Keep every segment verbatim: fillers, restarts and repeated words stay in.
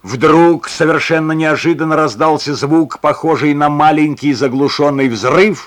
Вдруг совершенно неожиданно раздался звук, похожий на маленький заглушенный взрыв,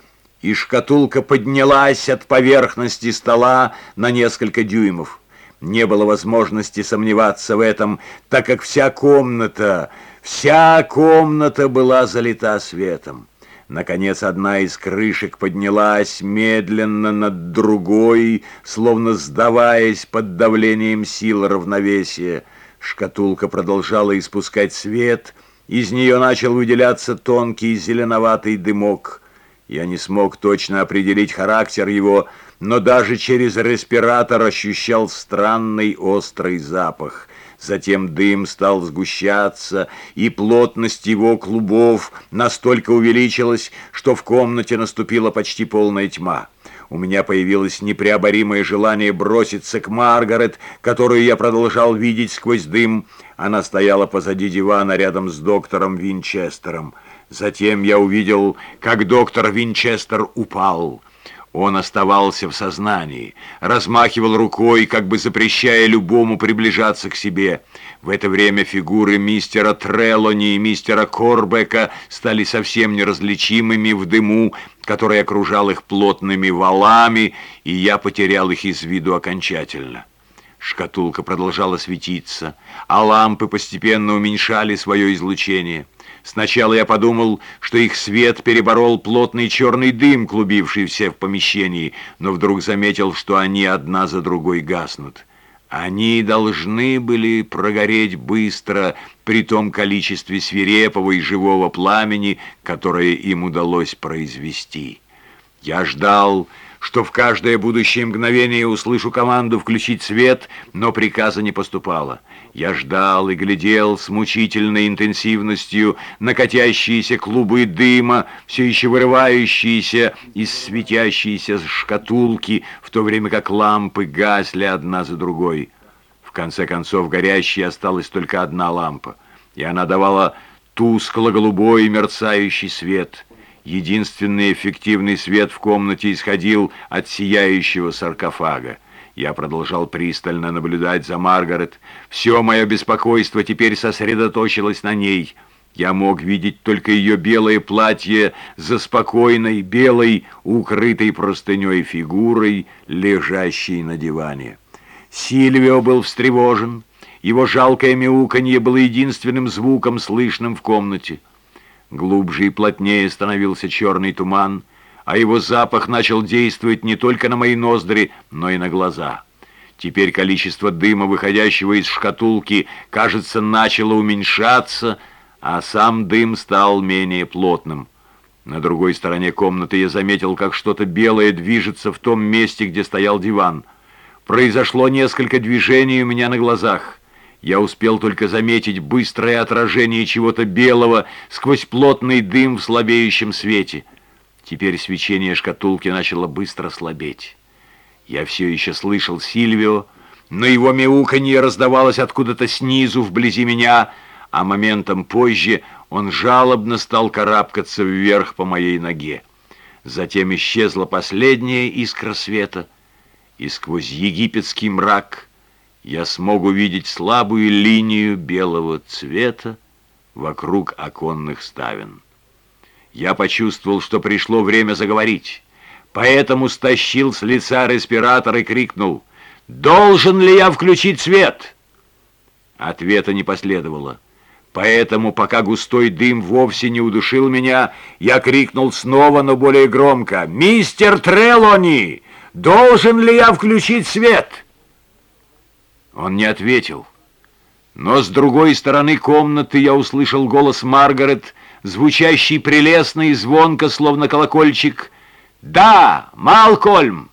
и шкатулка поднялась от поверхности стола на несколько дюймов. Не было возможности сомневаться в этом, так как вся комната, вся комната была залита светом. Наконец, одна из крышек поднялась медленно над другой, словно сдаваясь под давлением сил равновесия. Шкатулка продолжала испускать свет, из нее начал выделяться тонкий зеленоватый дымок. Я не смог точно определить характер его, но даже через респиратор ощущал странный острый запах. Затем дым стал сгущаться, и плотность его клубов настолько увеличилась, что в комнате наступила почти полная тьма. У меня появилось непреоборимое желание броситься к Маргарет, которую я продолжал видеть сквозь дым. Она стояла позади дивана рядом с доктором Винчестером. Затем я увидел, как доктор Винчестер упал. Он оставался в сознании, размахивал рукой, как бы запрещая любому приближаться к себе. В это время фигуры мистера Трелони и мистера Корбека стали совсем неразличимыми в дыму, который окружал их плотными валами, и я потерял их из виду окончательно. Шкатулка продолжала светиться, а лампы постепенно уменьшали свое излучение. Сначала я подумал, что их свет переборол плотный черный дым, клубившийся в помещении, но вдруг заметил, что они одна за другой гаснут. Они должны были прогореть быстро при том количестве свирепого и живого пламени, которое им удалось произвести. Я ждал, что в каждое будущее мгновение услышу команду включить свет, но приказа не поступало. Я ждал и глядел с мучительной интенсивностью на катящиеся клубы дыма, все еще вырывающиеся из светящейся шкатулки, в то время как лампы гасли одна за другой. В конце концов, горящей осталась только одна лампа, и она давала тускло-голубой мерцающий свет. Единственный эффективный свет в комнате исходил от сияющего саркофага. Я продолжал пристально наблюдать за Маргарет. Все мое беспокойство теперь сосредоточилось на ней. Я мог видеть только ее белое платье за спокойной, белой, укрытой простыней фигурой, лежащей на диване. Сильвио был встревожен. Его жалкое мяуканье было единственным звуком, слышным в комнате. Глубже и плотнее становился черный туман, а его запах начал действовать не только на мои ноздри, но и на глаза. Теперь количество дыма, выходящего из шкатулки, кажется, начало уменьшаться, а сам дым стал менее плотным. На другой стороне комнаты я заметил, как что-то белое движется в том месте, где стоял диван. Произошло несколько движений у меня на глазах. Я успел только заметить быстрое отражение чего-то белого сквозь плотный дым в слабеющем свете. Теперь свечение шкатулки начало быстро слабеть. Я все еще слышал Сильвио, но его мяуканье раздавалось откуда-то снизу, вблизи меня, а моментом позже он жалобно стал карабкаться вверх по моей ноге. Затем исчезла последняя искра света, и сквозь египетский мрак я смог увидеть слабую линию белого цвета вокруг оконных ставен. Я почувствовал, что пришло время заговорить, поэтому стащил с лица респиратор и крикнул: «Должен ли я включить свет?» Ответа не последовало, поэтому, пока густой дым вовсе не удушил меня, я крикнул снова, но более громко: «Мистер Трелони, должен ли я включить свет?» Он не ответил, но с другой стороны комнаты я услышал голос Маргарет, звучащий прелестно и звонко, словно колокольчик: «Да, Малкольм!»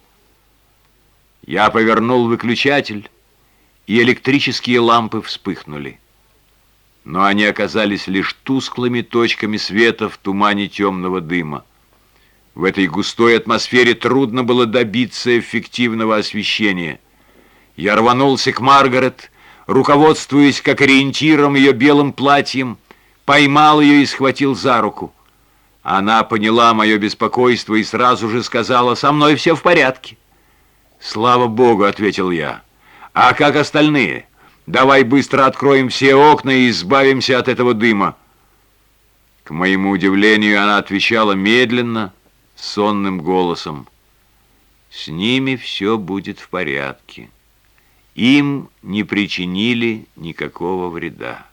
Я повернул выключатель, и электрические лампы вспыхнули. Но они оказались лишь тусклыми точками света в тумане темного дыма. В этой густой атмосфере трудно было добиться эффективного освещения. Я рванулся к Маргарет, руководствуясь как ориентиром ее белым платьем, поймал ее и схватил за руку. Она поняла мое беспокойство и сразу же сказала: «Со мной все в порядке». «Слава Богу», — ответил я. «А как остальные? Давай быстро откроем все окна и избавимся от этого дыма». К моему удивлению, она отвечала медленно, сонным голосом: «С ними все будет в порядке. Им не причинили никакого вреда».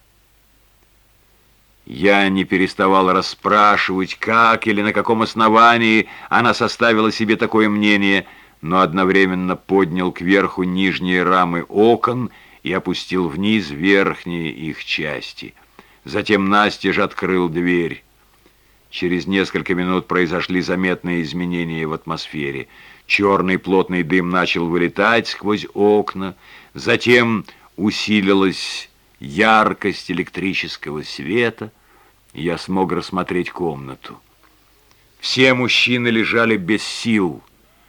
Я не переставал расспрашивать, как или на каком основании она составила себе такое мнение, но одновременно поднял кверху нижние рамы окон и опустил вниз верхние их части. Затем настежь открыл дверь. Через несколько минут произошли заметные изменения в атмосфере. Черный плотный дым начал вылетать сквозь окна, затем усилилась яркость электрического света, и я смог рассмотреть комнату. Все мужчины лежали без сил.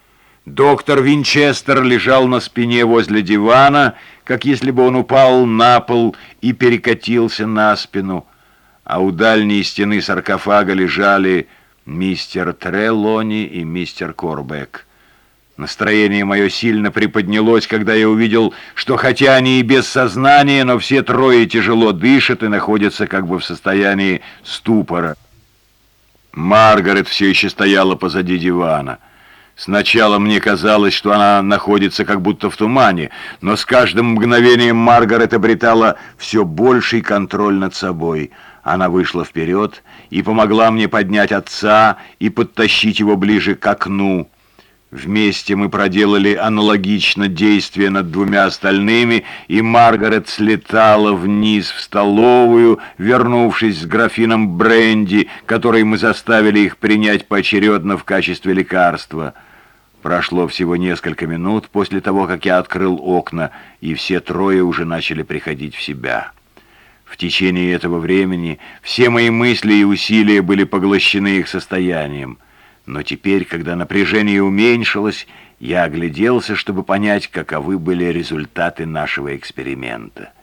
Доктор Винчестер лежал на спине возле дивана, как если бы он упал на пол и перекатился на спину, а у дальней стены саркофага лежали мистер Трелони и мистер Корбек. Настроение мое сильно приподнялось, когда я увидел, что хотя они и без сознания, но все трое тяжело дышат и находятся как бы в состоянии ступора. Маргарет все еще стояла позади дивана. Сначала мне казалось, что она находится как будто в тумане, но с каждым мгновением Маргарет обретала все больший контроль над собой. Она вышла вперед и помогла мне поднять отца и подтащить его ближе к окну. Вместе мы проделали аналогично действие над двумя остальными, и Маргарет слетала вниз в столовую, вернувшись с графином бренди, который мы заставили их принять поочередно в качестве лекарства. Прошло всего несколько минут после того, как я открыл окна, и все трое уже начали приходить в себя. В течение этого времени все мои мысли и усилия были поглощены их состоянием. Но теперь, когда напряжение уменьшилось, я огляделся, чтобы понять, каковы были результаты нашего эксперимента.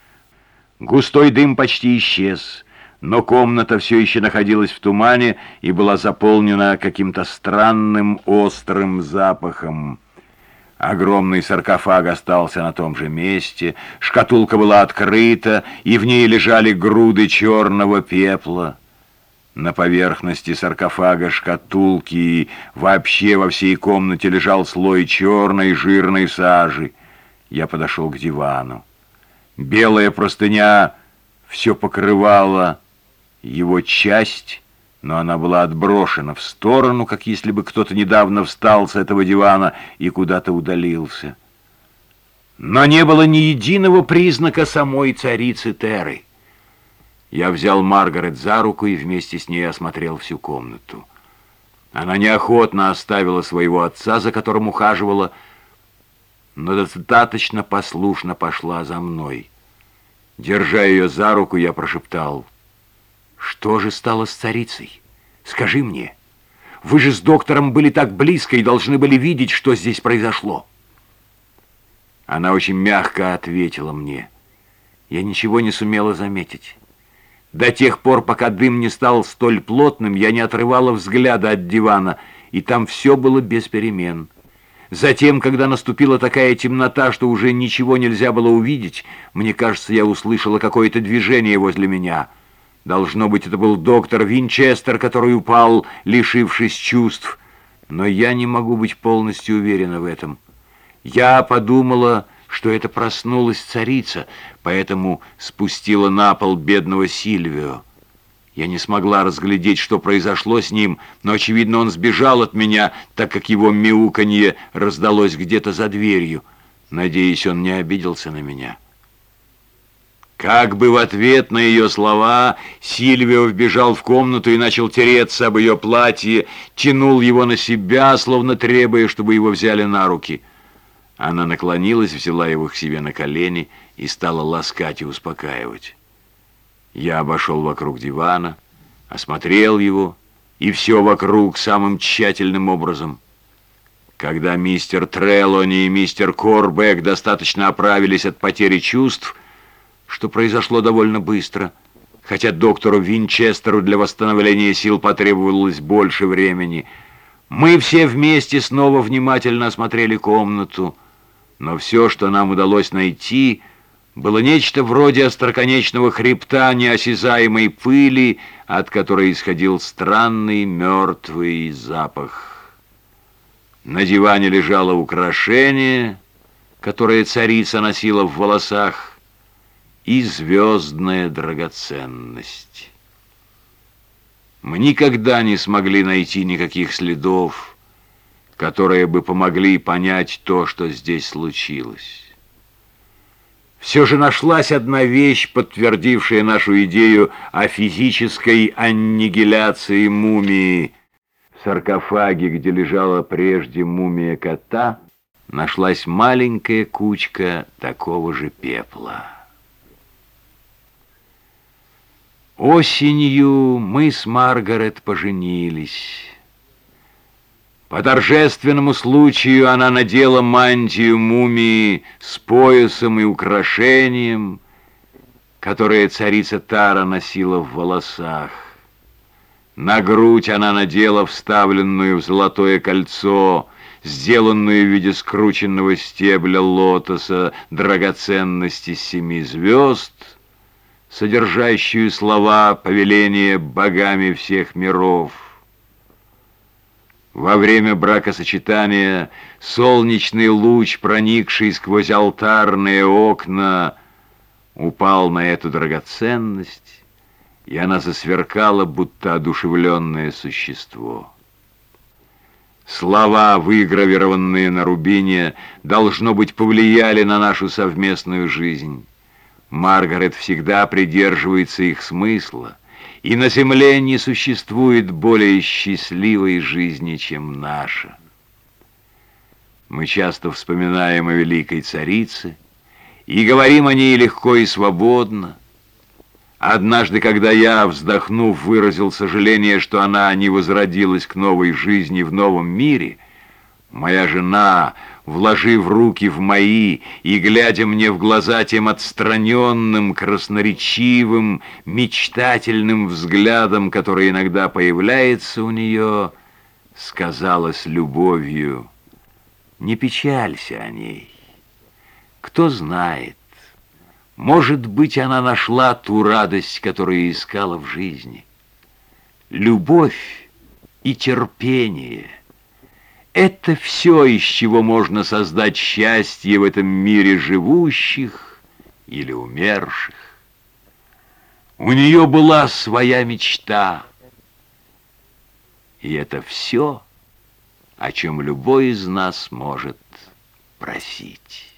Густой дым почти исчез, но комната все еще находилась в тумане и была заполнена каким-то странным острым запахом. Огромный саркофаг остался на том же месте, шкатулка была открыта, и в ней лежали груды черного пепла. На поверхности саркофага, шкатулки и вообще во всей комнате лежал слой черной жирной сажи. Я подошел к дивану. Белая простыня все покрывала его часть, но она была отброшена в сторону, как если бы кто-то недавно встал с этого дивана и куда-то удалился. Но не было ни единого признака самой царицы Терры. Я взял Маргарет за руку и вместе с ней осмотрел всю комнату. Она неохотно оставила своего отца, за которым ухаживала, но достаточно послушно пошла за мной. Держа ее за руку, я прошептал: «Что же стало с царицей? Скажи мне. Вы же с доктором были так близко и должны были видеть, что здесь произошло». Она очень мягко ответила мне: «Я ничего не сумела заметить. До тех пор, пока дым не стал столь плотным, я не отрывала взгляда от дивана, и там все было без перемен. Затем, когда наступила такая темнота, что уже ничего нельзя было увидеть, мне кажется, я услышала какое-то движение возле меня. Должно быть, это был доктор Винчестер, который упал, лишившись чувств, но я не могу быть полностью уверена в этом. Я подумала, что это проснулась царица, поэтому спустила на пол бедного Сильвио. Я не смогла разглядеть, что произошло с ним, но, очевидно, он сбежал от меня, так как его мяуканье раздалось где-то за дверью. Надеюсь, он не обиделся на меня». Как бы в ответ на ее слова, Сильвио вбежал в комнату и начал тереться об ее платье, тянул его на себя, словно требуя, чтобы его взяли на руки. Она наклонилась, взяла его к себе на колени и стала ласкать и успокаивать. Я обошел вокруг дивана, осмотрел его, и все вокруг самым тщательным образом. Когда мистер Трелони и мистер Корбек достаточно оправились от потери чувств, что произошло довольно быстро, хотя доктору Винчестеру для восстановления сил потребовалось больше времени, мы все вместе снова внимательно осмотрели комнату, но все, что нам удалось найти, было нечто вроде остроконечного хребта неосязаемой пыли, от которой исходил странный мертвый запах. На диване лежало украшение, которое царица носила в волосах, и звездная драгоценность. Мы никогда не смогли найти никаких следов, которые бы помогли понять то, что здесь случилось. Все же нашлась одна вещь, подтвердившая нашу идею о физической аннигиляции мумии. В саркофаге, где лежала прежде мумия кота, нашлась маленькая кучка такого же пепла. Осенью мы с Маргарет поженились. По торжественному случаю она надела мантию мумии с поясом и украшением, которое царица Тара носила в волосах. На грудь она надела вставленную в золотое кольцо, сделанную в виде скрученного стебля лотоса, драгоценности семи звезд, содержащую слова повеления богами всех миров. Во время бракосочетания солнечный луч, проникший сквозь алтарные окна, упал на эту драгоценность, и она засверкала, будто одушевленное существо. Слова, выгравированные на рубине, должно быть, повлияли на нашу совместную жизнь. Маргарет всегда придерживается их смысла, и на земле не существует более счастливой жизни, чем наша. Мы часто вспоминаем о великой царице и говорим о ней легко и свободно. Однажды, когда я, вздохнув, выразил сожаление, что она не возродилась к новой жизни в новом мире, моя жена, вложив руки в мои и глядя мне в глаза тем отстраненным, красноречивым, мечтательным взглядом, который иногда появляется у нее, сказала с любовью: «Не печалься о ней. Кто знает, может быть, она нашла ту радость, которую искала в жизни. Любовь и терпение — это все, из чего можно создать счастье в этом мире живущих или умерших. У нее была своя мечта, и это все, о чем любой из нас может просить».